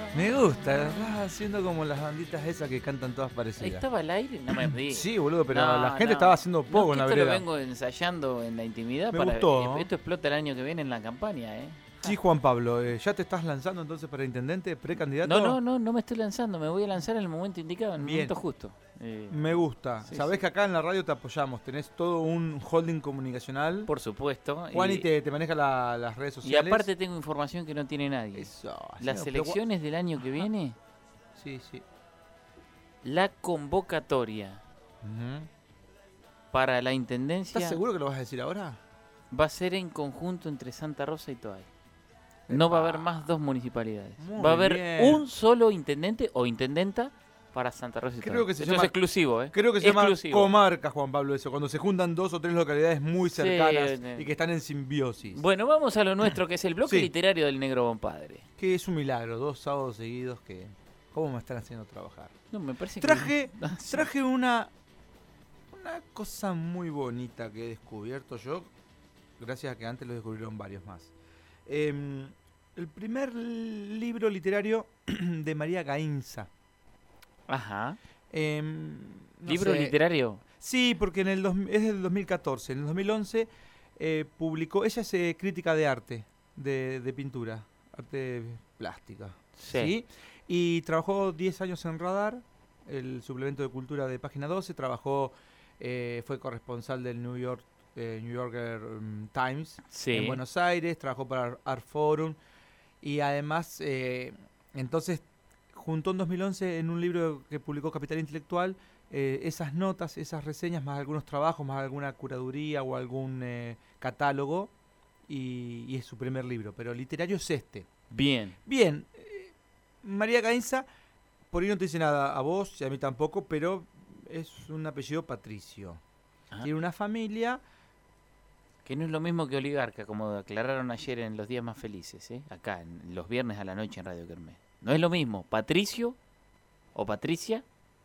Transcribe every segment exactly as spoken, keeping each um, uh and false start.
Me gusta, estás haciendo como las banditas esas que cantan todas parecidas. ¿Estaba al aire? No me río. Sí, boludo, pero No, la gente no. estaba haciendo poco No, en que la esto lo vereda. vengo ensayando en la intimidad. Me para gustó, eh, ¿no? Esto explota el año que viene en la campaña, ¿eh? Sí, Juan Pablo, eh, ¿ya te estás lanzando entonces para intendente, precandidato? No, no, no, no me estoy lanzando. Me voy a lanzar en el momento indicado, en el Bien. momento justo. Eh, Me gusta. Sí, Sabés sí. que acá en la radio te apoyamos, tenés todo un holding comunicacional. por supuesto. Juani y, te, te maneja la- las redes y sociales. aparte tengo información que no tiene nadie. Eso, así Las no, pero gua- elecciones del año que viene, Sí, sí. la convocatoria Ujú. para la intendencia ¿Estás seguro que lo vas a decir ahora? va a ser en conjunto entre Santa Rosa y Toay. No va a haber más dos municipalidades. Muy Va a haber bien. un solo intendente o intendenta para Santa Rosa y Creo Toay. que se Esto llama- es exclusivo, ¿eh? Creo que se Exclusivo. llama comarca, Juan Pablo, eso, cuando se juntan dos o tres localidades muy Sí, cercanas eh. y que están en simbiosis. Bueno, vamos a lo nuestro, que es el bloque Sí. literario del Negro Bompadre. Que es un milagro, dos sábados seguidos que... ¿Cómo me están haciendo trabajar? No, me parece Traje, que... Ah, sí. traje una, una cosa muy bonita que he descubierto yo, gracias a que antes lo descubrieron varios más. Em, el primer libro literario de María Gainza. Ajá. Em, no ¿Libro sé, literario? Sí, porque en el dos, es del dos mil catorce. En el dos mil once eh, publicó, ella es eh, crítica de arte, de, de pintura, arte plástica. Sí. ¿sí? Y trabajó diez años en Radar, el suplemento de cultura de Página doce. Trabajó, eh, fue corresponsal del New York eh, New Yorker um, Times Sí. en Buenos Aires. Trabajó para Art Forum. Y además, eh, entonces, juntó en dos mil once en un libro que publicó Capital Intelectual eh, esas notas, esas reseñas, más algunos trabajos, más alguna curaduría o algún eh, catálogo. Y, y es su primer libro, pero literario es este. Bien. Bien, eh, María Gainza, por ahí no te dice nada a vos y a mí tampoco, pero es un apellido patricio. Ah. Tiene una familia, Que no es lo mismo que oligarca, como aclararon ayer en Los Días Más Felices, ¿eh? Acá, en los viernes a la noche en Radio Kermés. No es lo mismo Patricio o Patricia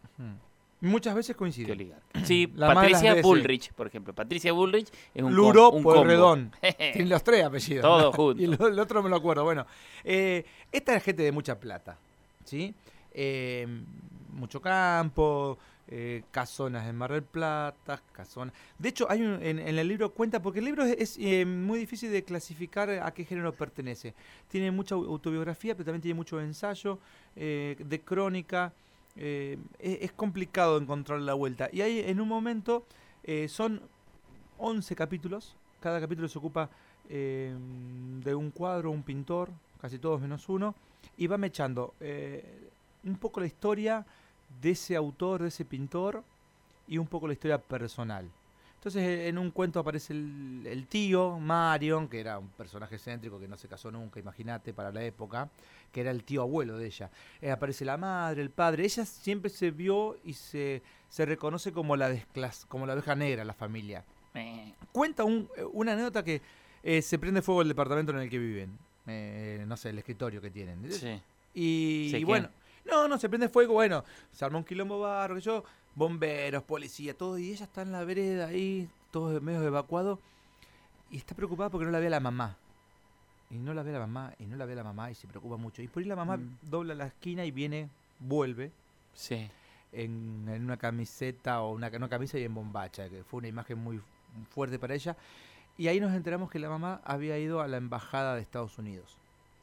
mm, muchas veces que coincide. oligarca. Sí, La más de las Patricia veces. Bullrich, por ejemplo. Patricia Bullrich es un, Luro com- un combo. Pueyrredón. Tiene los tres apellidos. Todo ¿no? junto. Y lo- el otro no me lo acuerdo. Bueno, eh, esta es gente de mucha plata, ¿sí? Eh, mucho campo, eh, casonas en Mar del Plata, casonas... De hecho, hay un, en, en el libro cuenta, porque el libro es, es, eh, muy difícil de clasificar a qué género pertenece. Tiene mucha autobiografía, pero también tiene mucho ensayo, eh, de crónica. Eh, es, es complicado encontrar la vuelta. Y hay en un momento, eh, son once capítulos, cada capítulo se ocupa eh, de un cuadro, un pintor, casi todos menos uno, y va mechando eh, un poco la historia de ese autor, de ese pintor, y un poco la historia personal. Entonces eh, en un cuento aparece el, el tío, Marion, que era un personaje excéntrico que no se casó nunca, imagínate, para la época, que era el tío abuelo de ella. Eh, aparece la madre, el padre. Ella siempre se vio y se, se reconoce como la, desclas como la oveja negra en la familia. Eh, Cuenta un, una anécdota que eh, se prende fuego el departamento en el que viven. Eh, no sé, el escritorio que tienen. sí. Y, Sé y quién. bueno, no, no, se prende fuego, bueno, se armó un quilombo barro, que yo, bomberos, policía, todo, y ella está en la vereda ahí, todos medio evacuados, y está preocupada porque no la ve a la mamá. Y no la ve a la mamá, y no la ve a la mamá, y se preocupa mucho. Y por ahí la mamá Mm. dobla la esquina y viene, vuelve, Sí. en, en una camiseta o una, una camisa y en bombacha, que fue una imagen muy fuerte para ella. Y ahí nos enteramos que la mamá había ido a la embajada de Estados Unidos.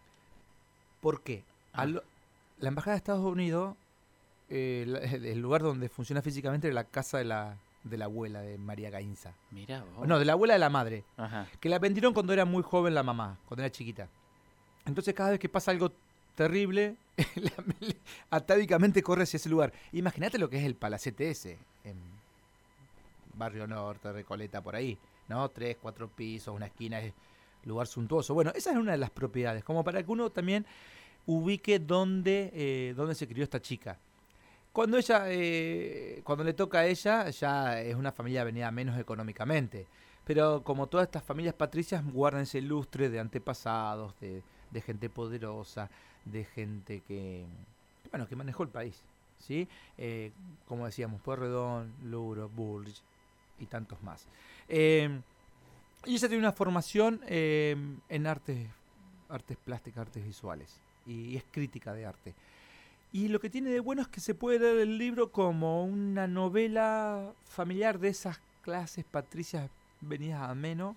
¿Por qué? Ah. Al- la embajada de Estados Unidos, eh, la- el lugar donde funciona físicamente era la casa de la, de la abuela de María Gainza. Mirá vos. No, de la abuela de la madre, Ajá. que la vendieron cuando era muy joven la mamá, cuando era chiquita. Entonces cada vez que pasa algo terrible, la- atávicamente corre hacia ese lugar. Imagínate lo que es el palacete ese, en Barrio Norte, Recoleta, por ahí, ¿no? Tres, cuatro pisos, una esquina, es lugar suntuoso. Bueno, esa es una de las propiedades, como para que uno también ubique dónde, eh, dónde se crió esta chica. Cuando ella, eh, cuando le toca a ella, ya es una familia venida menos económicamente. Pero como todas estas familias patricias guardan ese lustre de antepasados, de, de gente poderosa, de gente que, bueno, que manejó el país, ¿sí? Eh, como decíamos, Pueyrredón, Luro, Bullrich y tantos más. Eh, y ella tiene una formación eh, en artes, artes plásticas, artes visuales. y es crítica de arte. Y lo que tiene de bueno es que se puede leer el libro como una novela familiar de esas clases patricias venidas a ameno,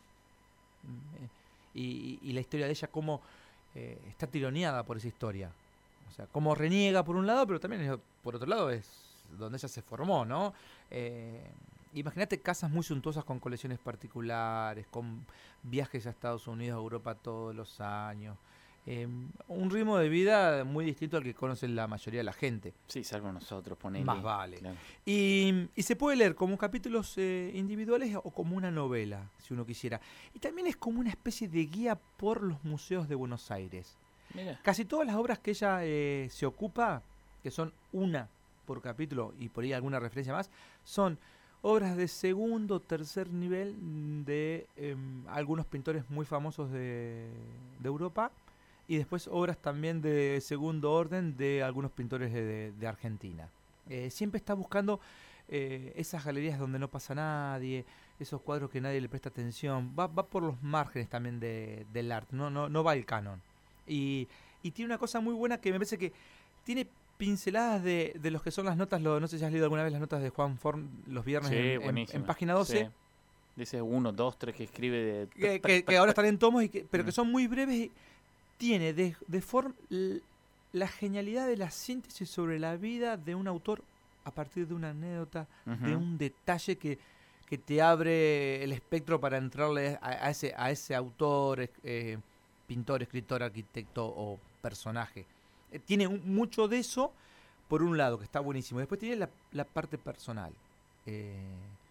y, y la historia de ella como eh, está tironeada por esa historia. O sea, como reniega por un lado, pero también es, por otro lado es donde ella se formó, ¿no? Eh, Imagínate casas muy suntuosas con colecciones particulares, con viajes a Estados Unidos, a Europa todos los años. Eh, un ritmo de vida muy distinto al que conoce la mayoría de la gente. Sí, salvo nosotros, ponele. Más vale. Claro. Y, y se puede leer como capítulos eh, individuales o como una novela, si uno quisiera. Y también es como una especie de guía por los museos de Buenos Aires. Mira. Casi todas las obras que ella eh, se ocupa, que son una por capítulo y por ahí alguna referencia más, son obras de segundo o tercer nivel de eh, algunos pintores muy famosos de, de Europa, y después obras también de segundo orden de algunos pintores de, de, de Argentina. Eh, siempre está buscando eh, esas galerías donde no pasa nadie, esos cuadros que nadie le presta atención. Va, va por los márgenes también de, del arte, no, no, no va al canon. Y, y tiene una cosa muy buena que me parece que tiene pinceladas de, de los que son las notas, lo, no sé si has leído alguna vez las notas de Juan Forn los viernes Sí, en, en, en página doce. Sí. Dice uno, dos, tres que escribe de... Que, que, que ahora están en tomos, y que, pero que son muy breves. Y tiene de, de forma la genialidad de la síntesis sobre la vida de un autor a partir de una anécdota, uh-huh. de un detalle que, que te abre el espectro para entrarle a, a, ese, a ese autor, eh, pintor, escritor, arquitecto o personaje. Eh, tiene un, mucho de eso, por un lado, que está buenísimo. Después tiene la, la parte personal. Eh,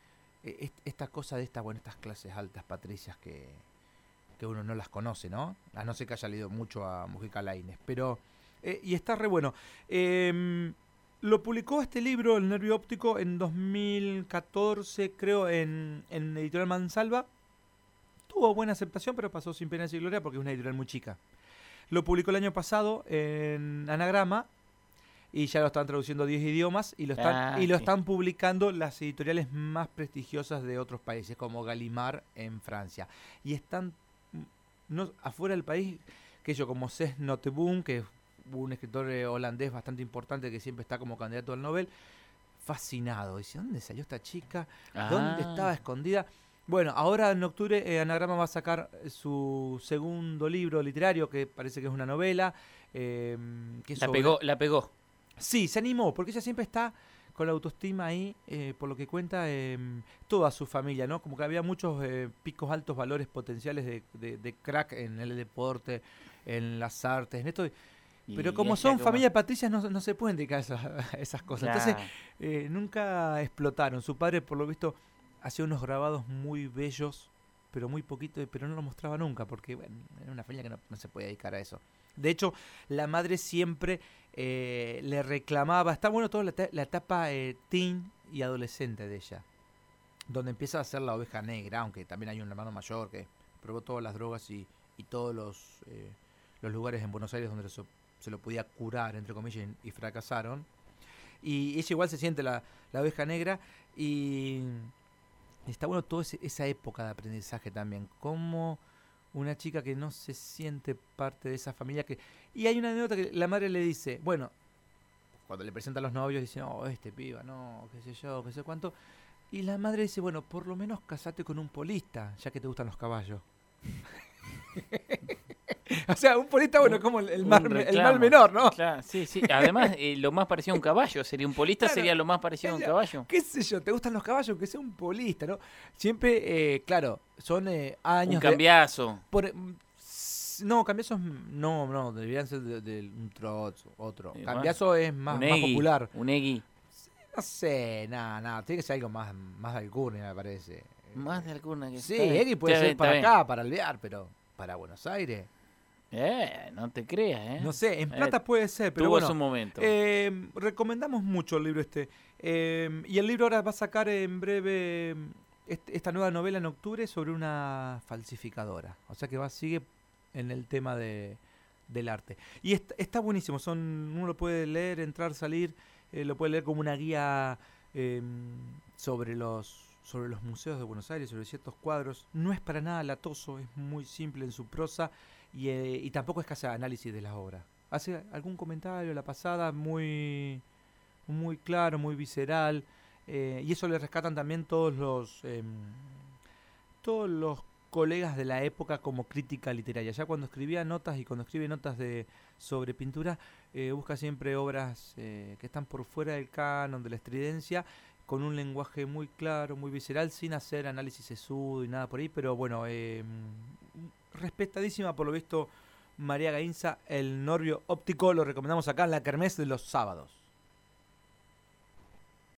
esta cosa de estas, bueno, estas clases altas patricias que, que uno no las conoce, ¿no? A no ser que haya leído mucho a Mujica Lainez. Pero, eh, y está re bueno. Eh, lo publicó este libro, El Nervio Óptico, en dos mil catorce, creo, en, en Editorial Mansalva. Tuvo buena aceptación, pero pasó sin pena y gloria porque es una editorial muy chica. Lo publicó el año pasado en Anagrama y ya lo están traduciendo a diez idiomas y lo están, ah, y lo sí. están publicando las editoriales más prestigiosas de otros países, como Gallimard en Francia. Y están no, afuera del país, que yo, como Cés Notteboom, que es un escritor eh, holandés bastante importante que siempre está como candidato al Nobel, fascinado. Dice, ¿dónde salió esta chica? Ah. ¿Dónde estaba escondida? Bueno, ahora en octubre eh, Anagrama va a sacar su segundo libro literario, que parece que es una novela. Eh, que la, sobre... pegó, la pegó. Sí, se animó, porque ella siempre está con la autoestima ahí, eh, por lo que cuenta eh, toda su familia, ¿no? Como que había muchos eh, picos altos valores potenciales de, de, de crack en el deporte, en las artes, en esto. Pero como son como... familias patricias, no, no se pueden dedicar a esas, a esas cosas. Claro. Entonces, eh, nunca explotaron. Su padre, por lo visto, hacía unos grabados muy bellos, pero muy poquito, pero no lo mostraba nunca, porque bueno, era una familia que no, no se podía dedicar a eso. De hecho, la madre siempre eh, le reclamaba, está bueno toda la, la etapa eh, teen y adolescente de ella, donde empieza a ser la oveja negra, aunque también hay un hermano mayor que probó todas las drogas y, y todos los, eh, los lugares en Buenos Aires donde se, se lo podía curar, entre comillas, y, y fracasaron. Y ella igual se siente la, la oveja negra y... Está bueno toda esa época de aprendizaje también, como una chica que no se siente parte de esa familia. que Y hay una anécdota que la madre le dice, bueno, cuando le presentan a los novios, dice, no, este piba, no, qué sé yo, qué sé cuánto. Y la madre dice, bueno, por lo menos casate con un polista, ya que te gustan los caballos. O sea, un polista, bueno, como el, el, mal, el mal menor, ¿no? Claro, sí, sí. Además, eh, lo más parecido a un caballo. Sería un polista, claro, sería lo más parecido a un caballo. ¿Qué sé yo? ¿Te gustan los caballos? Que sea un polista, ¿no? Siempre, eh, claro, son eh, años... Un cambiazo. De, por, no, cambiazos no, no, deberían ser de, de un trot, otro. Eh, cambiazo es más, un más popular. Un egui. No sé, nada, nada. Tiene que ser algo más, más de alcurnia, me parece. Más de alcurnia que sí, egui puede ser para acá, para alvear, pero para Buenos Aires... Eh, no te creas, ¿eh? No sé, en plata eh, puede ser, pero tuvo bueno. su momento. Eh, recomendamos mucho el libro este. Eh, y el libro ahora va a sacar en breve este, esta nueva novela en octubre sobre una falsificadora. O sea que va sigue en el tema de, del arte. Y está, está buenísimo. Son uno lo puede leer, entrar, salir. Eh, lo puede leer como una guía eh, sobre los sobre los museos de Buenos Aires, sobre ciertos cuadros. No es para nada latoso, es muy simple en su prosa. Y, eh, y tampoco es que hace análisis de las obras. hace algún comentario la pasada muy, muy claro, muy visceral, eh, y eso le rescatan también todos los, eh, todos los colegas de la época como crítica literaria. Ya cuando escribía notas y cuando escribe notas de sobre pintura, eh, busca siempre obras eh, que están por fuera del canon, de la estridencia, con un lenguaje muy claro, muy visceral, sin hacer análisis sesudo y nada por ahí, pero bueno, eh, respetadísima por lo visto María Gainza, el Norbio Óptico, lo recomendamos acá en la Kermés de los sábados.